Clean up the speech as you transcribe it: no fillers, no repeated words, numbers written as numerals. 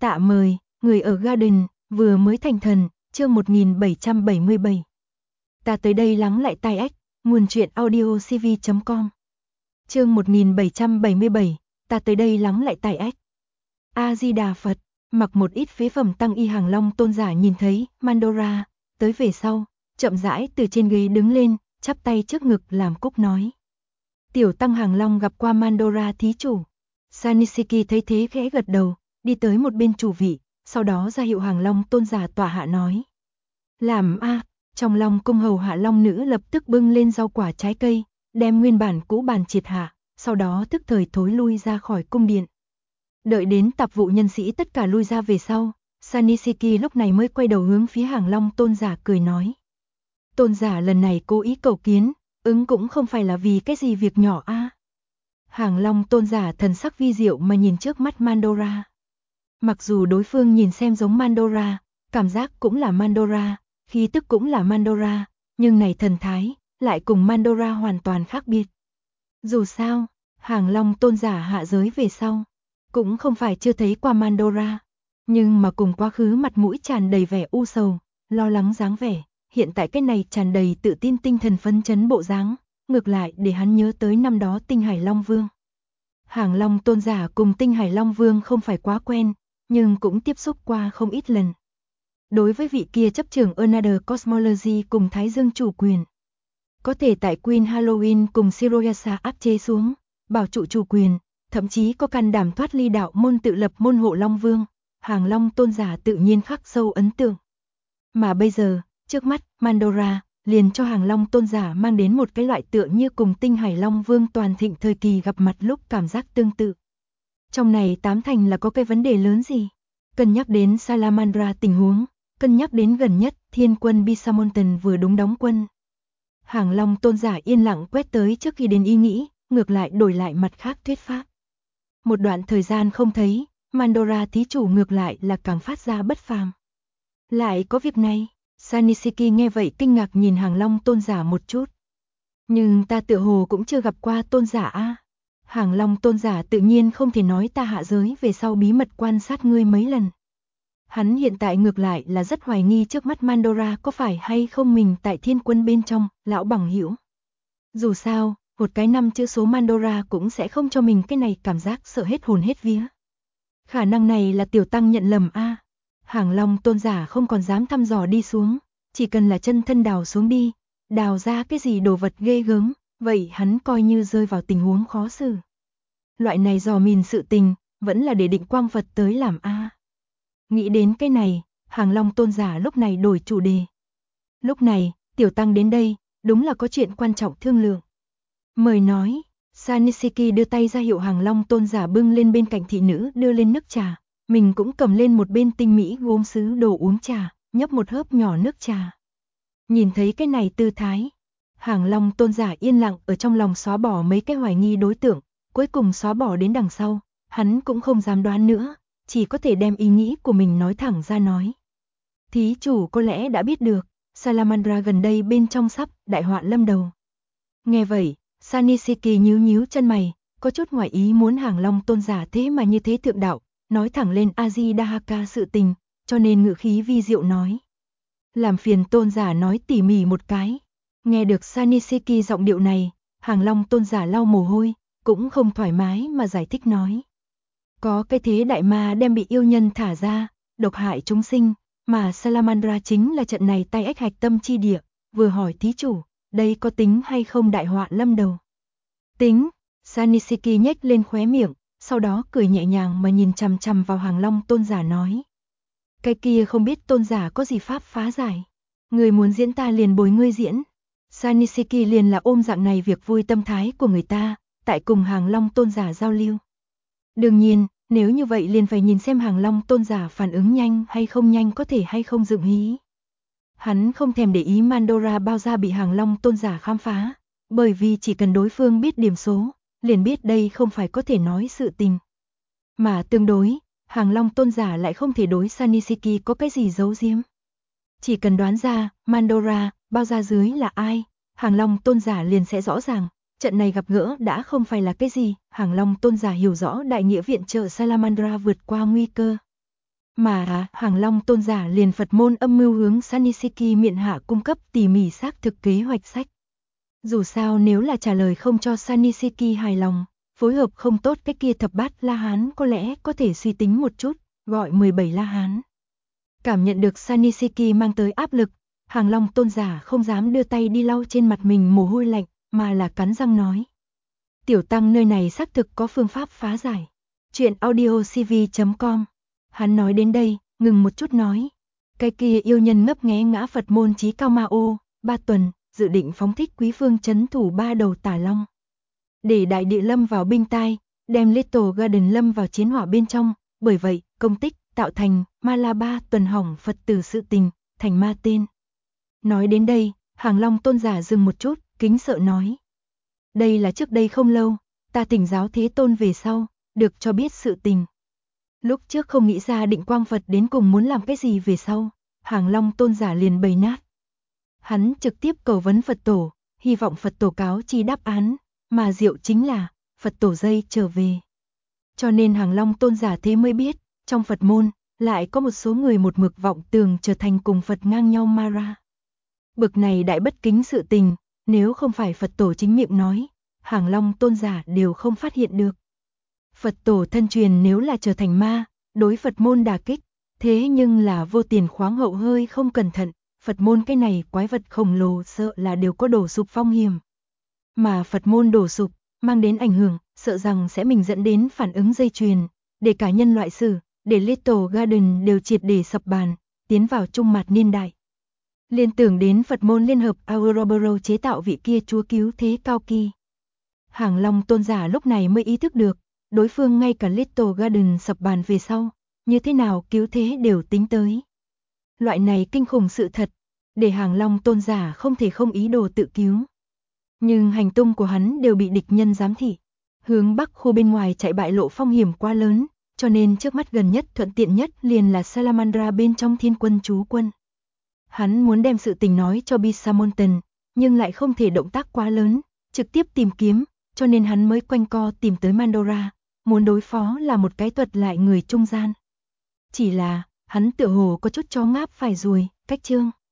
Tạ mời, người ở Garden, vừa mới thành thần, chương 1777. Ta tới đây lắng lại tai ách, nguồn truyện audio cv.com. Chương 1777, ta tới đây lắng lại tai ách. A Di Đà Phật, mặc một ít phế phẩm tăng y Hàng Long tôn giả nhìn thấy Mandora tới về sau, chậm rãi từ trên ghế đứng lên, chắp tay trước ngực làm cúc nói: "Tiểu tăng Hàng Long gặp qua Mandora thí chủ." Sanisiki thấy thế khẽ gật đầu, đi tới một bên chủ vị, sau đó ra hiệu Hàng Long tôn giả tọa hạ nói: "Làm a." Trong Long cung hầu hạ Long nữ lập tức bưng lên rau quả trái cây, đem nguyên bản cũ bàn triệt hạ, sau đó tức thời thối lui ra khỏi cung điện. Đợi đến tạp vụ nhân sĩ tất cả lui ra về sau, Sanisiki lúc này mới quay đầu hướng phía Hàng Long tôn giả cười nói: "Tôn giả lần này cố ý cầu kiến, ứng cũng không phải là vì cái gì việc nhỏ a." Hàng Long tôn giả thần sắc vi diệu mà nhìn trước mắt Mandora. Mặc dù đối phương nhìn xem giống Mandora, cảm giác cũng là Mandora, khí tức cũng là Mandora, nhưng này thần thái lại cùng Mandora hoàn toàn khác biệt. Dù sao, Hàng Long tôn giả hạ giới về sau, cũng không phải chưa thấy qua Mandora, nhưng mà cùng quá khứ mặt mũi tràn đầy vẻ u sầu, lo lắng dáng vẻ, hiện tại cái này tràn đầy tự tin tinh thần phấn chấn bộ dáng, ngược lại để hắn nhớ tới năm đó Tinh Hải Long Vương. Hàng Long tôn giả cùng Tinh Hải Long Vương không phải quá quen, nhưng cũng tiếp xúc qua không ít lần. Đối với vị kia chấp trưởng Another Cosmology cùng Thái Dương chủ quyền, có thể tại Queen Halloween cùng Shiroyasa áp chế xuống, bảo trụ chủ quyền, thậm chí có can đảm thoát ly đạo môn tự lập môn hộ Long Vương, Hàng Long tôn giả tự nhiên khắc sâu ấn tượng. Mà bây giờ, trước mắt, Mandora liền cho Hàng Long tôn giả mang đến một cái loại tựa như cùng Tinh Hải Long Vương toàn thịnh thời kỳ gặp mặt lúc cảm giác tương tự. Trong này tám thành là có cái vấn đề lớn gì? Cân nhắc đến Salamandra tình huống, cân nhắc đến gần nhất thiên quân Bisamonten vừa đúng đóng quân. Hàng Long tôn giả yên lặng quét tới trước khi đến ý nghĩ, ngược lại đổi lại mặt khác thuyết pháp. Một đoạn thời gian không thấy, Mandora thí chủ ngược lại là càng phát ra bất phàm. Lại có việc này, Sanisiki nghe vậy kinh ngạc nhìn Hàng Long tôn giả một chút. Nhưng ta tựa hồ cũng chưa gặp qua tôn giả a. Hàng Long tôn giả tự nhiên không thể nói ta hạ giới về sau bí mật quan sát ngươi mấy lần. Hắn hiện tại ngược lại là rất hoài nghi trước mắt Mandora có phải hay không mình tại thiên quân bên trong, lão bằng hữu. Dù sao, một cái năm chữ số Mandora cũng sẽ không cho mình cái này cảm giác sợ hết hồn hết vía. Khả năng này là tiểu tăng nhận lầm a. Hàng Long tôn giả không còn dám thăm dò đi xuống, chỉ cần là chân thân đào xuống đi, đào ra cái gì đồ vật ghê gớm, vậy hắn coi như rơi vào tình huống khó xử. Loại này dò mìn sự tình, vẫn là để định quang Phật tới làm a. Nghĩ đến cái này, Hàng Long tôn giả lúc này đổi chủ đề. Lúc này, tiểu tăng đến đây, đúng là có chuyện quan trọng thương lượng. Mời nói, Sanisiki đưa tay ra hiệu Hàng Long tôn giả bưng lên bên cạnh thị nữ đưa lên nước trà, mình cũng cầm lên một bên tinh mỹ gốm sứ đồ uống trà, nhấp một hớp nhỏ nước trà. Nhìn thấy cái này tư thái, Hàng Long tôn giả yên lặng ở trong lòng xóa bỏ mấy cái hoài nghi đối tượng, cuối cùng xóa bỏ đến đằng sau, hắn cũng không dám đoán nữa, chỉ có thể đem ý nghĩ của mình nói thẳng ra nói. Thí chủ có lẽ đã biết được, Salamandra gần đây bên trong sắp đại họa lâm đầu. Nghe vậy, Sanisiki nhíu nhíu chân mày, có chút ngoài ý muốn Hàng Long tôn giả thế mà như thế thượng đạo, nói thẳng lên Ajidahaka sự tình, cho nên ngữ khí vi diệu nói. Làm phiền tôn giả nói tỉ mỉ một cái. Nghe được Sanisiki giọng điệu này, Hàng Long tôn giả lau mồ hôi, cũng không thoải mái mà giải thích nói. Có cái thế đại ma đem bị yêu nhân thả ra, độc hại chúng sinh, mà Salamandra chính là trận này tay ách hạch tâm chi địa, vừa hỏi thí chủ, đây có tính hay không đại họa lâm đầu? Tính, Sanisiki nhếch lên khóe miệng, sau đó cười nhẹ nhàng mà nhìn chằm chằm vào Hàng Long tôn giả nói. Cái kia không biết tôn giả có gì pháp phá giải. Người muốn diễn ta liền bồi ngươi diễn. Sanisiki liền là ôm dạng này việc vui tâm thái của người ta, tại cùng Hàng Long tôn giả giao lưu. Đương nhiên, nếu như vậy liền phải nhìn xem Hàng Long tôn giả phản ứng nhanh hay không nhanh có thể hay không dựng hí. Hắn không thèm để ý Mandora bao ra bị Hàng Long tôn giả khám phá, bởi vì chỉ cần đối phương biết điểm số, liền biết đây không phải có thể nói sự tình. Mà tương đối, Hàng Long tôn giả lại không thể đối Sanisiki có cái gì giấu giếm. Chỉ cần đoán ra Mandora bao ra dưới là ai, Hàng Long tôn giả liền sẽ rõ ràng, trận này gặp gỡ đã không phải là cái gì, Hàng Long tôn giả hiểu rõ đại nghĩa viện trợ Salamandra vượt qua nguy cơ. Mà Hàng Long tôn giả liền Phật môn âm mưu hướng Sanisiki miện hạ cung cấp tỉ mỉ xác thực kế hoạch sách. Dù sao nếu là trả lời không cho Sanisiki hài lòng, phối hợp không tốt cái kia thập bát La Hán có lẽ có thể suy tính một chút, gọi 17 La Hán. Cảm nhận được Sanisiki mang tới áp lực, Hàng Long tôn giả không dám đưa tay đi lau trên mặt mình mồ hôi lạnh, mà là cắn răng nói. Tiểu tăng nơi này xác thực có phương pháp phá giải. Chuyện audiocv.com. Hắn nói đến đây, ngừng một chút nói. Cái kia yêu nhân ngấp nghé ngã Phật môn chí cao ma ô, 3 tuần, dự định phóng thích quý phương trấn thủ 3 đầu tả long. Để đại địa lâm vào binh tai, đem Little Garden lâm vào chiến hỏa bên trong, bởi vậy, công tích, tạo thành, ma la 3 tuần hỏng Phật tử sự tình, thành ma tên. Nói đến đây, Hàng Long tôn giả dừng một chút, kính sợ nói. Đây là trước đây không lâu, ta thỉnh giáo Thế Tôn về sau, được cho biết sự tình. Lúc trước không nghĩ ra Định Quang Phật đến cùng muốn làm cái gì về sau, Hàng Long tôn giả liền bày nát. Hắn trực tiếp cầu vấn Phật tổ, hy vọng Phật tổ cáo chi đáp án, mà diệu chính là, Phật tổ dây trở về. Cho nên Hàng Long tôn giả thế mới biết, trong Phật môn, lại có một số người một mực vọng tưởng trở thành cùng Phật ngang nhau Mara. Bực này đại bất kính sự tình, nếu không phải Phật tổ chính miệng nói, Hàng Long tôn giả đều không phát hiện được. Phật tổ thân truyền nếu là trở thành ma, đối Phật môn đả kích, thế nhưng là vô tiền khoáng hậu hơi không cẩn thận, Phật môn cái này quái vật khổng lồ sợ là đều có đổ sụp phong hiểm. Mà Phật môn đổ sụp, mang đến ảnh hưởng, sợ rằng sẽ mình dẫn đến phản ứng dây chuyền, để cả nhân loại sử, để Little Garden đều triệt để sập bàn, tiến vào trung mạt niên đại. Liên tưởng đến Phật môn liên hợp Ouroboros chế tạo vị kia chúa cứu thế cao kỳ. Hàng Long tôn giả lúc này mới ý thức được, đối phương ngay cả Little Garden sập bàn về sau, như thế nào cứu thế đều tính tới. Loại này kinh khủng sự thật, để Hàng Long tôn giả không thể không ý đồ tự cứu. Nhưng hành tung của hắn đều bị địch nhân giám thị. Hướng bắc khu bên ngoài chạy bại lộ phong hiểm quá lớn, cho nên trước mắt gần nhất thuận tiện nhất liền là Salamandra bên trong thiên quân trú quân. Hắn muốn đem sự tình nói cho Bisamonten, nhưng lại không thể động tác quá lớn, trực tiếp tìm kiếm, cho nên hắn mới quanh co tìm tới Mandora, muốn đối phó là một cái thuật lại người trung gian. Chỉ là, hắn tựa hồ có chút chó ngáp phải ruồi, cách chương.